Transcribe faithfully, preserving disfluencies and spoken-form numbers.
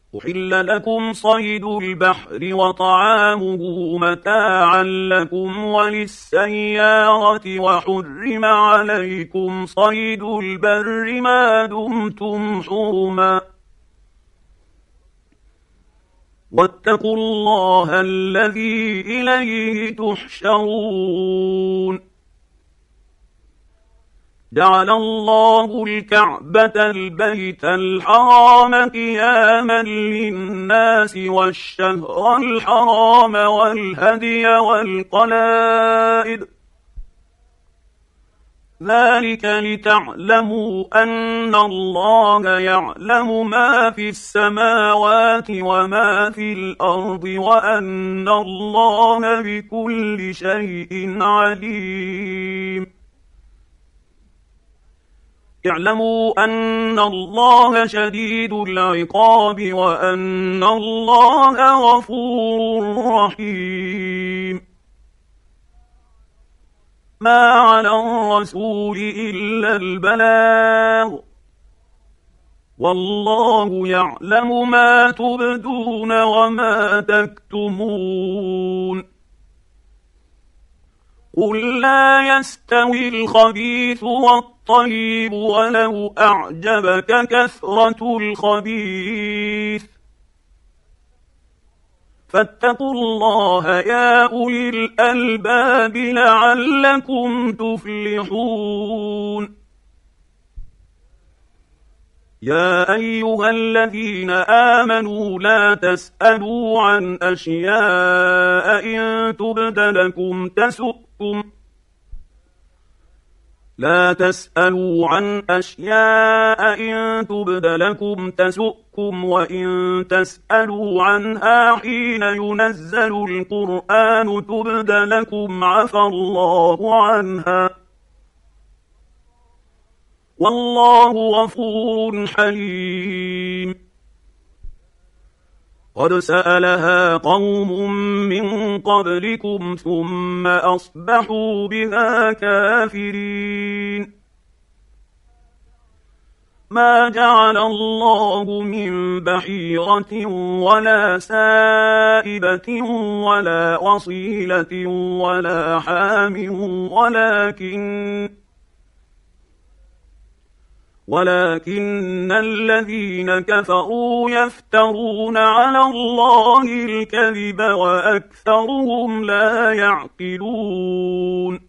أحل لكم صيد البحر وطعامه متاعا لكم وللسيارة وحرم عليكم صيد البر ما دمتم حرما واتقوا الله الذي إليه تحشرون. جعل الله الكعبة البيت الحرام قياما للناس والشهر الحرام والهدي والقلائد ذلك لتعلموا أن الله يعلم ما في السماوات وما في الأرض وأن الله بكل شيء عليم. اعلموا أن الله شديد العقاب وأن الله غفور رحيم. ما على الرسول إلا البلاغ والله يعلم ما تبدون وما تكتمون. قل لا يستوي الخبيث والطيب ولو أعجبك كثرة الخبيث فاتقوا الله يا أولي الألباب لعلكم تفلحون. يا أيها الذين آمنوا لا تسألوا عن أشياء إن تبد لكم تسؤكم لا تسألوا عن أشياء إن تبد لكم تسؤكم وإن تسألوا عنها حين ينزل القرآن تبد لكم عفى الله عنها والله غفور حليم. قد سألها قوم من قبلكم ثم أصبحوا بها كافرين. ما جعل الله من بحيرة ولا سائبة ولا وصيلة ولا حام ولكن ولكن الذين كفروا يفترون على الله الكذب وأكثرهم لا يعقلون.